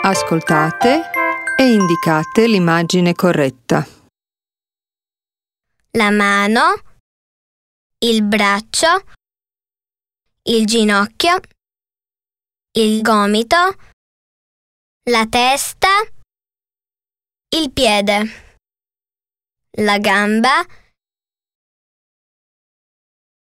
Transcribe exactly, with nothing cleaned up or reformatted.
Ascoltate e indicate l'immagine corretta. La mano, il braccio, il ginocchio, il gomito, la testa, il piede, la gamba,